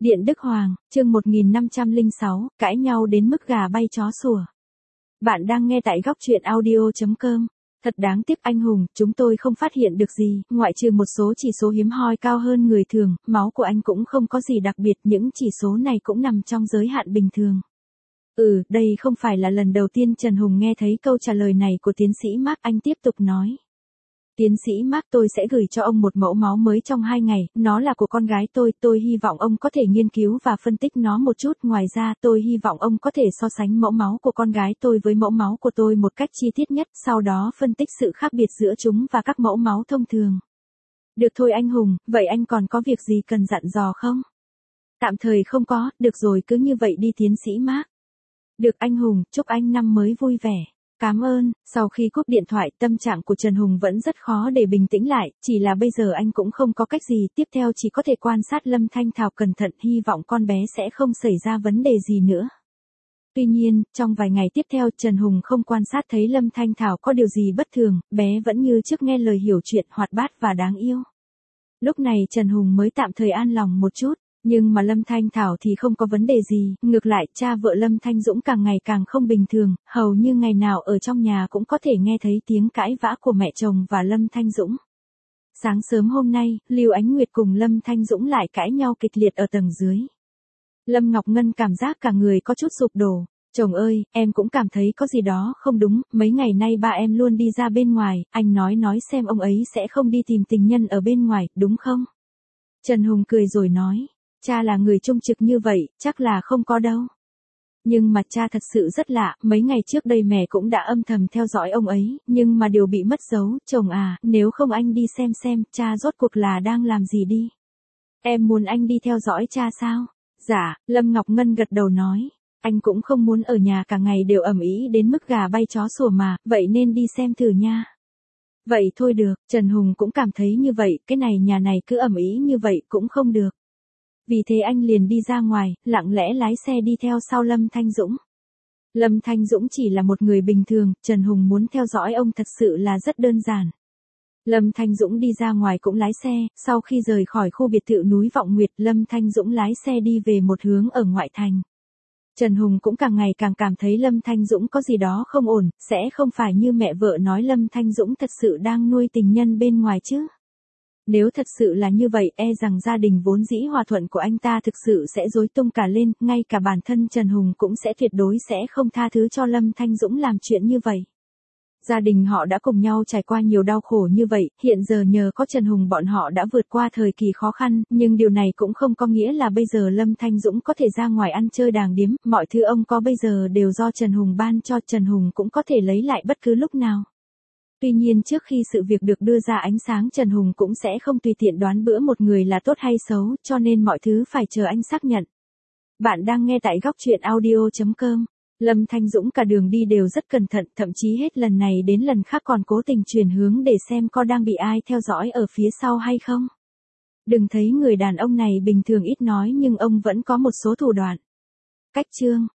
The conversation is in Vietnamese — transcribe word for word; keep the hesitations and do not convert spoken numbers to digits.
Điện Đức Hoàng, chương một nghìn năm trăm lẻ sáu, cãi nhau đến mức gà bay chó sủa. Bạn đang nghe tại góc truyện audio chấm com. Thật đáng tiếc anh Hùng, chúng tôi không phát hiện được gì, ngoại trừ một số chỉ số hiếm hoi cao hơn người thường, máu của anh cũng không có gì đặc biệt, những chỉ số này cũng nằm trong giới hạn bình thường. Ừ, đây không phải là lần đầu tiên Trần Hùng nghe thấy câu trả lời này của tiến sĩ Mark, anh tiếp tục nói. Tiến sĩ Mark, tôi sẽ gửi cho ông một mẫu máu mới trong hai ngày, nó là của con gái tôi, tôi hy vọng ông có thể nghiên cứu và phân tích nó một chút, ngoài ra tôi hy vọng ông có thể so sánh mẫu máu của con gái tôi với mẫu máu của tôi một cách chi tiết nhất, sau đó phân tích sự khác biệt giữa chúng và các mẫu máu thông thường. Được thôi anh Hùng, vậy anh còn có việc gì cần dặn dò không? Tạm thời không có, được rồi cứ như vậy đi tiến sĩ Mark. Được anh Hùng, chúc anh năm mới vui vẻ. Cảm ơn. Sau khi cúp điện thoại, tâm trạng của Trần Hùng vẫn rất khó để bình tĩnh lại, chỉ là bây giờ anh cũng không có cách gì, tiếp theo chỉ có thể quan sát Lâm Thanh Thảo cẩn thận, hy vọng con bé sẽ không xảy ra vấn đề gì nữa. Tuy nhiên, trong vài ngày tiếp theo Trần Hùng không quan sát thấy Lâm Thanh Thảo có điều gì bất thường, bé vẫn như trước nghe lời hiểu chuyện, hoạt bát và đáng yêu. Lúc này Trần Hùng mới tạm thời an lòng một chút. Nhưng mà Lâm Thanh Thảo thì không có vấn đề gì, ngược lại cha vợ Lâm Thanh Dũng càng ngày càng không bình thường, hầu như ngày nào ở trong nhà cũng có thể nghe thấy tiếng cãi vã của mẹ chồng và Lâm Thanh Dũng. Sáng sớm hôm nay, Lưu Ánh Nguyệt cùng Lâm Thanh Dũng lại cãi nhau kịch liệt ở tầng dưới. Lâm Ngọc Ngân cảm giác cả người có chút sụp đổ. Chồng ơi, em cũng cảm thấy có gì đó không đúng, mấy ngày nay ba em luôn đi ra bên ngoài, anh nói nói xem ông ấy sẽ không đi tìm tình nhân ở bên ngoài, đúng không? Trần Hùng cười rồi nói. Cha là người trung trực như vậy, chắc là không có đâu. Nhưng mà cha thật sự rất lạ, mấy ngày trước đây mẹ cũng đã âm thầm theo dõi ông ấy, nhưng mà đều bị mất dấu, chồng à, nếu không anh đi xem xem, cha rốt cuộc là đang làm gì đi. Em muốn anh đi theo dõi cha sao? Dạ, Lâm Ngọc Ngân gật đầu nói, anh cũng không muốn ở nhà cả ngày đều ầm ĩ đến mức gà bay chó sủa mà, vậy nên đi xem thử nha. Vậy thôi được, Trần Hùng cũng cảm thấy như vậy, cái này nhà này cứ ầm ĩ như vậy cũng không được. Vì thế anh liền đi ra ngoài, lặng lẽ lái xe đi theo sau Lâm Thanh Dũng. Lâm Thanh Dũng chỉ là một người bình thường, Trần Hùng muốn theo dõi ông thật sự là rất đơn giản. Lâm Thanh Dũng đi ra ngoài cũng lái xe, sau khi rời khỏi khu biệt thự núi Vọng Nguyệt, Lâm Thanh Dũng lái xe đi về một hướng ở ngoại thành. Trần Hùng cũng càng ngày càng cảm thấy Lâm Thanh Dũng có gì đó không ổn, sẽ không phải như mẹ vợ nói Lâm Thanh Dũng thật sự đang nuôi tình nhân bên ngoài chứ. Nếu thật sự là như vậy, e rằng gia đình vốn dĩ hòa thuận của anh ta thực sự sẽ rối tung cả lên, ngay cả bản thân Trần Hùng cũng sẽ tuyệt đối sẽ không tha thứ cho Lâm Thanh Dũng làm chuyện như vậy. Gia đình họ đã cùng nhau trải qua nhiều đau khổ như vậy, hiện giờ nhờ có Trần Hùng bọn họ đã vượt qua thời kỳ khó khăn, nhưng điều này cũng không có nghĩa là bây giờ Lâm Thanh Dũng có thể ra ngoài ăn chơi đàng điếm, mọi thứ ông có bây giờ đều do Trần Hùng ban cho, Trần Hùng cũng có thể lấy lại bất cứ lúc nào. Tuy nhiên trước khi sự việc được đưa ra ánh sáng Trần Hùng cũng sẽ không tùy tiện đoán bữa một người là tốt hay xấu, cho nên mọi thứ phải chờ anh xác nhận. Bạn đang nghe tại góc truyện audio chấm com. Lâm Thanh Dũng cả đường đi đều rất cẩn thận, thậm chí hết lần này đến lần khác còn cố tình chuyển hướng để xem có đang bị ai theo dõi ở phía sau hay không. Đừng thấy người đàn ông này bình thường ít nói nhưng ông vẫn có một số thủ đoạn. Cách chương